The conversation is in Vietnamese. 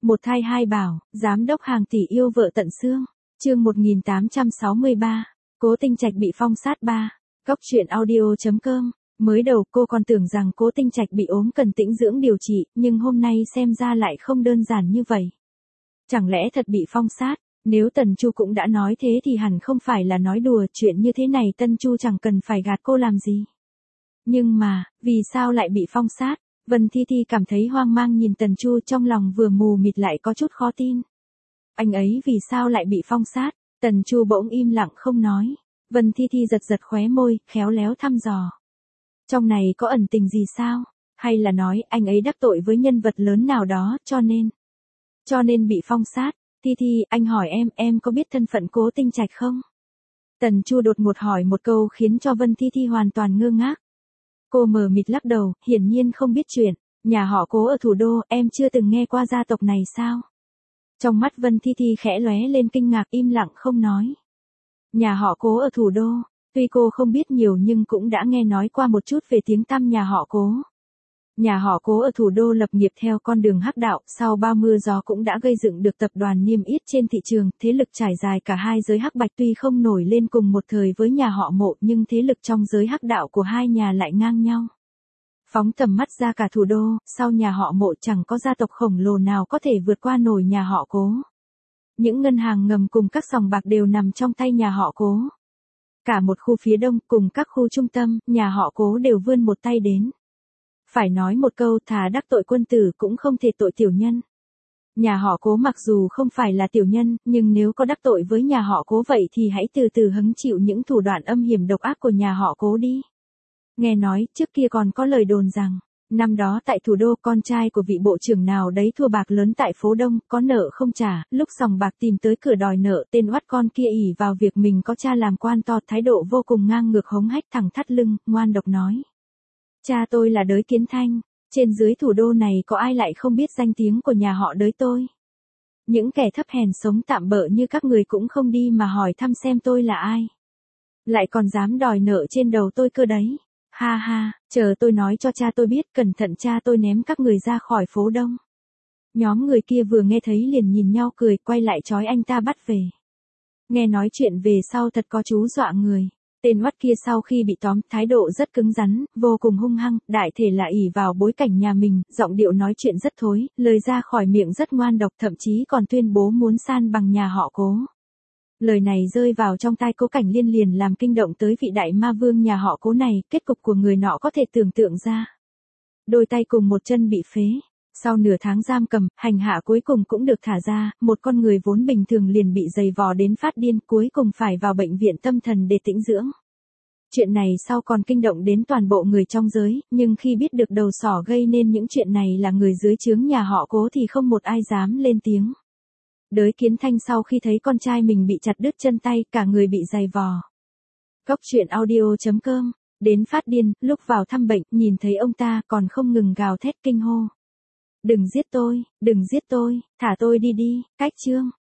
Một thai hai bảo, giám đốc hàng tỷ yêu vợ tận xương. Chương 1863. Cố Tinh Trạch bị phong sát 3. Góc truyện audio.com. Mới đầu cô còn tưởng rằng Cố Tinh Trạch bị ốm cần tĩnh dưỡng điều trị, nhưng hôm nay xem ra lại không đơn giản như vậy. Chẳng lẽ thật bị phong sát? Nếu Tần Chu cũng đã nói thế thì hẳn không phải là nói đùa, chuyện như thế này Tân Chu chẳng cần phải gạt cô làm gì. Nhưng mà, vì sao lại bị phong sát? Vân Thi Thi cảm thấy hoang mang nhìn Tần Chu, trong lòng vừa mù mịt lại có chút khó tin. Anh ấy vì sao lại bị phong sát? Tần Chu bỗng im lặng không nói. Vân Thi Thi giật giật khóe môi, khéo léo thăm dò. Trong này có ẩn tình gì sao? Hay là nói anh ấy đắc tội với nhân vật lớn nào đó cho nên bị phong sát? Thi Thi, anh hỏi em có biết thân phận Cố Tinh Trạch không? Tần Chu đột ngột hỏi một câu khiến cho Vân Thi Thi hoàn toàn ngơ ngác. Cô mờ mịt lắc đầu, hiển nhiên không biết chuyện. Nhà họ Cố ở thủ đô, em chưa từng nghe qua gia tộc này sao? Trong mắt Vân Thi Thi khẽ lóe lên kinh ngạc, im lặng không nói. Nhà họ Cố ở thủ đô, tuy cô không biết nhiều nhưng cũng đã nghe nói qua một chút về tiếng tăm nhà họ Cố. Nhà họ Cố ở thủ đô lập nghiệp theo con đường hắc đạo, sau bao mưa gió cũng đã gây dựng được tập đoàn niêm yết trên thị trường, thế lực trải dài cả hai giới hắc bạch, tuy không nổi lên cùng một thời với nhà họ Mộ nhưng thế lực trong giới hắc đạo của hai nhà lại ngang nhau. Phóng tầm mắt ra cả thủ đô, sau nhà họ Mộ chẳng có gia tộc khổng lồ nào có thể vượt qua nổi nhà họ Cố. Những ngân hàng ngầm cùng các sòng bạc đều nằm trong tay nhà họ Cố. Cả một khu phía đông cùng các khu trung tâm, nhà họ Cố đều vươn một tay đến. Phải nói một câu, thà đắc tội quân tử cũng không thể tội tiểu nhân. Nhà họ Cố mặc dù không phải là tiểu nhân, nhưng nếu có đắc tội với nhà họ Cố vậy thì hãy từ từ hứng chịu những thủ đoạn âm hiểm độc ác của nhà họ Cố đi. Nghe nói, trước kia còn có lời đồn rằng, năm đó tại thủ đô con trai của vị bộ trưởng nào đấy thua bạc lớn tại phố Đông, có nợ không trả, lúc sòng bạc tìm tới cửa đòi nợ, tên oắt con kia ỷ vào việc mình có cha làm quan to, thái độ vô cùng ngang ngược, hống hách thẳng thắt lưng, ngoan độc nói. Cha tôi là Đới Kiến Thanh, trên dưới thủ đô này có ai lại không biết danh tiếng của nhà họ Đới tôi. Những kẻ thấp hèn sống tạm bợ như các người cũng không đi mà hỏi thăm xem tôi là ai. Lại còn dám đòi nợ trên đầu tôi cơ đấy. Ha ha, chờ tôi nói cho cha tôi biết, cẩn thận cha tôi ném các người ra khỏi phố Đông. Nhóm người kia vừa nghe thấy liền nhìn nhau cười, quay lại trói anh ta bắt về. Nghe nói chuyện về sau thật có chú dọa người. Tên oắt kia sau khi bị tóm, thái độ rất cứng rắn, vô cùng hung hăng, đại thể là ỷ vào bối cảnh nhà mình, giọng điệu nói chuyện rất thối, lời ra khỏi miệng rất ngoan độc, thậm chí còn tuyên bố muốn san bằng nhà họ Cố. Lời này rơi vào trong tai Cố Cảnh Liên liền làm kinh động tới vị đại ma vương nhà họ Cố này, kết cục của người nọ có thể tưởng tượng ra. Đôi tay cùng một chân bị phế. Sau nửa tháng giam cầm, hành hạ cuối cùng cũng được thả ra, một con người vốn bình thường liền bị giày vò đến phát điên, cuối cùng phải vào bệnh viện tâm thần để tĩnh dưỡng. Chuyện này sau còn kinh động đến toàn bộ người trong giới, nhưng khi biết được đầu sỏ gây nên những chuyện này là người dưới trướng nhà họ Cố thì không một ai dám lên tiếng. Đới Kiến Thanh sau khi thấy con trai mình bị chặt đứt chân tay, cả người bị giày vò. Góc truyện audio.com. Đến phát điên, lúc vào thăm bệnh, nhìn thấy ông ta còn không ngừng gào thét kinh hô. Đừng giết tôi, thả tôi đi đi, cách chương.